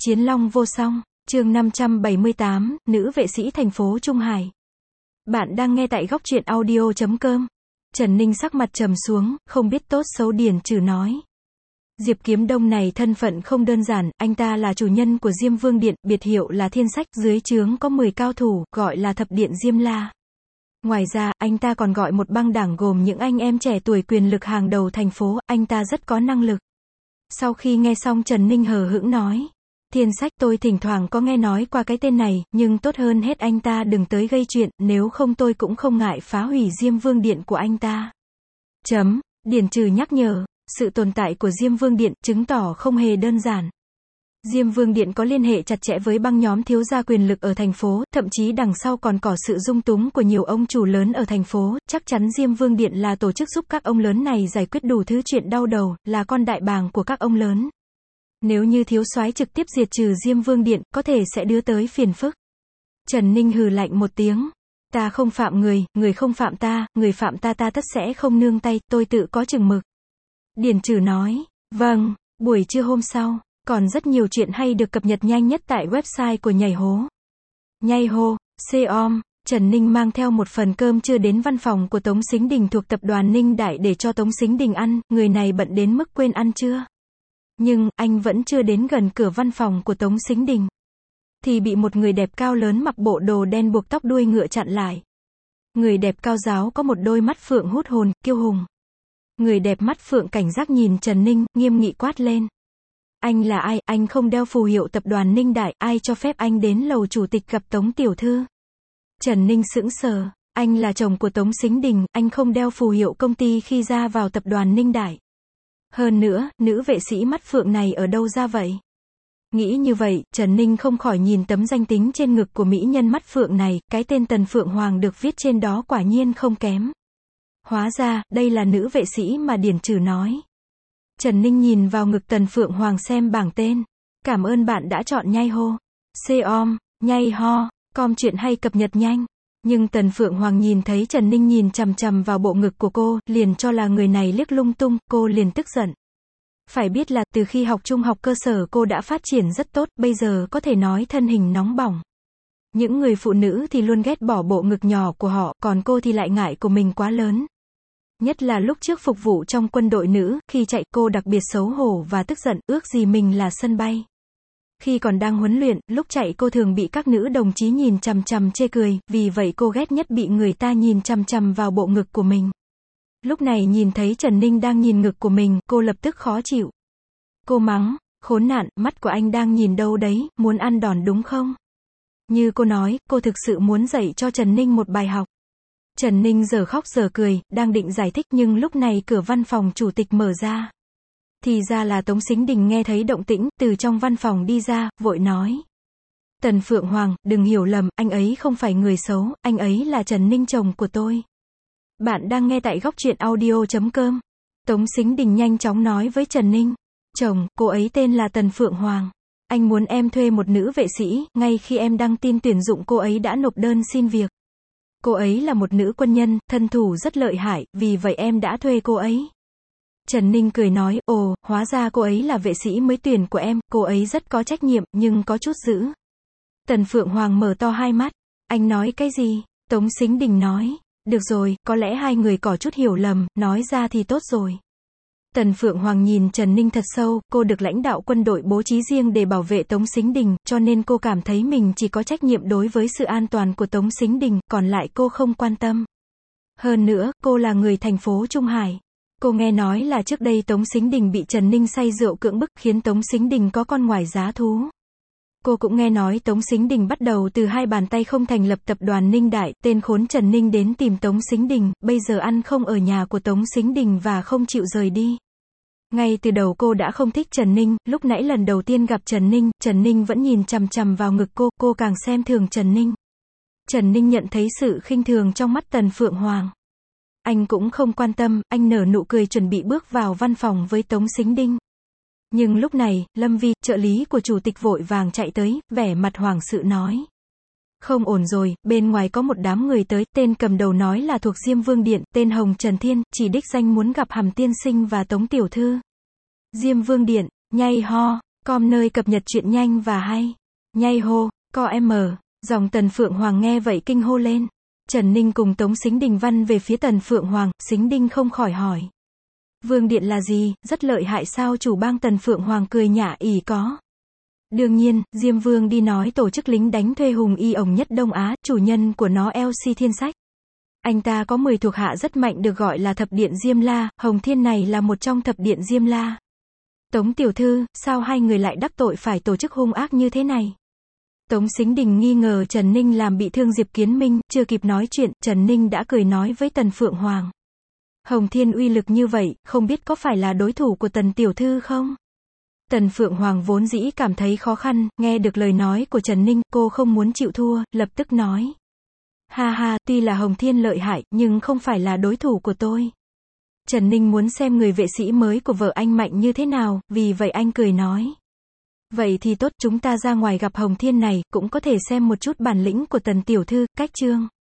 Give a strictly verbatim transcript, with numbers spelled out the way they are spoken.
Chiến Long vô song, chương năm trăm bảy mươi tám, nữ vệ sĩ thành phố Trung Hải. Bạn đang nghe tại góc truyện audio chấm com. Trần Ninh sắc mặt trầm xuống, không biết tốt xấu Điền Trừ nói. Diệp Kiếm Đông này thân phận không đơn giản, anh ta là chủ nhân của Diêm Vương Điện, biệt hiệu là Thiên Sách, dưới trướng có mười cao thủ, gọi là Thập Điện Diêm La. Ngoài ra, anh ta còn gọi một băng đảng gồm những anh em trẻ tuổi quyền lực hàng đầu thành phố, anh ta rất có năng lực. Sau khi nghe xong Trần Ninh hờ hững nói. Thiên Sách, tôi thỉnh thoảng có nghe nói qua cái tên này, nhưng tốt hơn hết anh ta đừng tới gây chuyện, nếu không tôi cũng không ngại phá hủy Diêm Vương Điện của anh ta. Chấm, Điền Trừ nhắc nhở, sự tồn tại của Diêm Vương Điện chứng tỏ không hề đơn giản. Diêm Vương Điện có liên hệ chặt chẽ với băng nhóm thiếu gia quyền lực ở thành phố, thậm chí đằng sau còn có sự dung túng của nhiều ông chủ lớn ở thành phố, chắc chắn Diêm Vương Điện là tổ chức giúp các ông lớn này giải quyết đủ thứ chuyện đau đầu, là con đại bàng của các ông lớn. Nếu như thiếu soái trực tiếp diệt trừ Diêm Vương Điện, có thể sẽ đưa tới phiền phức. Trần Ninh hừ lạnh một tiếng. Ta không phạm người, người không phạm ta, người phạm ta ta tất sẽ không nương tay, tôi tự có chừng mực. Điền Trừ nói. Vâng, buổi trưa hôm sau, còn rất nhiều chuyện hay được cập nhật nhanh nhất tại website của Nhảy Hố. Nhảy Hố, com. Trần Ninh mang theo một phần cơm trưa đến văn phòng của Tống Sính Đình thuộc tập đoàn Ninh Đại để cho Tống Sính Đình ăn, người này bận đến mức quên ăn trưa. Nhưng, anh vẫn chưa đến gần cửa văn phòng của Tống Sính Đình. Thì bị một người đẹp cao lớn mặc bộ đồ đen buộc tóc đuôi ngựa chặn lại. Người đẹp cao ráo có một đôi mắt phượng hút hồn, kiêu hùng. Người đẹp mắt phượng cảnh giác nhìn Trần Ninh, nghiêm nghị quát lên. Anh là ai, anh không đeo phù hiệu tập đoàn Ninh Đại, ai cho phép anh đến lầu chủ tịch gặp Tống Tiểu Thư? Trần Ninh sững sờ, anh là chồng của Tống Sính Đình, anh không đeo phù hiệu công ty khi ra vào tập đoàn Ninh Đại. Hơn nữa, nữ vệ sĩ mắt phượng này ở đâu ra vậy? Nghĩ như vậy, Trần Ninh không khỏi nhìn tấm danh tính trên ngực của mỹ nhân mắt phượng này, cái tên Tần Phượng Hoàng được viết trên đó quả nhiên không kém. Hóa ra, đây là nữ vệ sĩ mà Điền Trừ nói. Trần Ninh nhìn vào ngực Tần Phượng Hoàng xem bảng tên. Cảm ơn bạn đã chọn Nhảy Hố. Com, Nhảy Ho, com chuyện hay cập nhật nhanh. Nhưng Tần Phượng Hoàng nhìn thấy Trần Ninh nhìn chằm chằm vào bộ ngực của cô, liền cho là người này liếc lung tung, cô liền tức giận. Phải biết là, từ khi học trung học cơ sở cô đã phát triển rất tốt, bây giờ có thể nói thân hình nóng bỏng. Những người phụ nữ thì luôn ghét bỏ bộ ngực nhỏ của họ, còn cô thì lại ngại của mình quá lớn. Nhất là lúc trước phục vụ trong quân đội nữ, khi chạy cô đặc biệt xấu hổ và tức giận, ước gì mình là sân bay. Khi còn đang huấn luyện, lúc chạy cô thường bị các nữ đồng chí nhìn chằm chằm chê cười, vì vậy cô ghét nhất bị người ta nhìn chằm chằm vào bộ ngực của mình. Lúc này nhìn thấy Trần Ninh đang nhìn ngực của mình, cô lập tức khó chịu. Cô mắng, khốn nạn, mắt của anh đang nhìn đâu đấy, muốn ăn đòn đúng không? Như cô nói, cô thực sự muốn dạy cho Trần Ninh một bài học. Trần Ninh giờ khóc giờ cười, đang định giải thích nhưng lúc này cửa văn phòng chủ tịch mở ra. Thì ra là Tống Sính Đình nghe thấy động tĩnh, từ trong văn phòng đi ra, vội nói. Tần Phượng Hoàng, đừng hiểu lầm, anh ấy không phải người xấu, anh ấy là Trần Ninh chồng của tôi. Bạn đang nghe tại góc truyện audio chấm com. Tống Sính Đình nhanh chóng nói với Trần Ninh. Chồng, cô ấy tên là Tần Phượng Hoàng. Anh muốn em thuê một nữ vệ sĩ, ngay khi em đăng tin tuyển dụng cô ấy đã nộp đơn xin việc. Cô ấy là một nữ quân nhân, thân thủ rất lợi hại, vì vậy em đã thuê cô ấy. Trần Ninh cười nói, ồ, hóa ra cô ấy là vệ sĩ mới tuyển của em, cô ấy rất có trách nhiệm, nhưng có chút dữ. Tần Phượng Hoàng mở to hai mắt. Anh nói cái gì? Tống Sính Đình nói. Được rồi, có lẽ hai người có chút hiểu lầm, nói ra thì tốt rồi. Tần Phượng Hoàng nhìn Trần Ninh thật sâu, cô được lãnh đạo quân đội bố trí riêng để bảo vệ Tống Sính Đình, cho nên cô cảm thấy mình chỉ có trách nhiệm đối với sự an toàn của Tống Sính Đình, còn lại cô không quan tâm. Hơn nữa, cô là người thành phố Trung Hải. Cô nghe nói là trước đây Tống Sính Đình bị Trần Ninh say rượu cưỡng bức khiến Tống Sính Đình có con ngoài giá thú. Cô cũng nghe nói Tống Sính Đình bắt đầu từ hai bàn tay không thành lập tập đoàn Ninh Đại, tên khốn Trần Ninh đến tìm Tống Sính Đình, bây giờ ăn không ở nhà của Tống Sính Đình và không chịu rời đi. Ngay từ đầu cô đã không thích Trần Ninh, lúc nãy lần đầu tiên gặp Trần Ninh, Trần Ninh vẫn nhìn chằm chằm vào ngực cô, cô càng xem thường Trần Ninh. Trần Ninh nhận thấy sự khinh thường trong mắt Tần Phượng Hoàng. Anh cũng không quan tâm, anh nở nụ cười chuẩn bị bước vào văn phòng với Tống Sính Đình. Nhưng lúc này, Lâm Vi, trợ lý của chủ tịch vội vàng chạy tới, vẻ mặt hoảng sự nói. Không ổn rồi, bên ngoài có một đám người tới, tên cầm đầu nói là thuộc Diêm Vương Điện, tên Hồng Trần Thiên, chỉ đích danh muốn gặp Hàm tiên sinh và Tống Tiểu Thư. Diêm Vương Điện, Nhảy Ho, Com nơi cập nhật chuyện nhanh và hay. Nhây hô, co em. Dòng Tần Phượng Hoàng nghe vậy kinh hô lên. Trần Ninh cùng Tống Sính Đình văn về phía Tần Phượng Hoàng, Sính Đinh không khỏi hỏi. Vương điện là gì, rất lợi hại sao chủ bang? Tần Phượng Hoàng cười nhả ỉ có. Đương nhiên, Diêm Vương đi nói tổ chức lính đánh thuê hùng y ổng nhất Đông Á, chủ nhân của nó lờ xê Thiên Sách. Anh ta có mười thuộc hạ rất mạnh được gọi là Thập Điện Diêm La, Hồng Thiên này là một trong Thập Điện Diêm La. Tống tiểu thư, sao hai người lại đắc tội phải tổ chức hung ác như thế này? Tống Sính Đình nghi ngờ Trần Ninh làm bị thương Diệp Kiến Minh, chưa kịp nói chuyện, Trần Ninh đã cười nói với Tần Phượng Hoàng. Hồng Thiên uy lực như vậy, không biết có phải là đối thủ của Tần tiểu thư không? Tần Phượng Hoàng vốn dĩ cảm thấy khó khăn, nghe được lời nói của Trần Ninh, cô không muốn chịu thua, lập tức nói. Ha ha, tuy là Hồng Thiên lợi hại, nhưng không phải là đối thủ của tôi. Trần Ninh muốn xem người vệ sĩ mới của vợ anh mạnh như thế nào, vì vậy anh cười nói. Vậy thì tốt, chúng ta ra ngoài gặp Hồng Thiên này, cũng có thể xem một chút bản lĩnh của Tần tiểu thư, cách chương.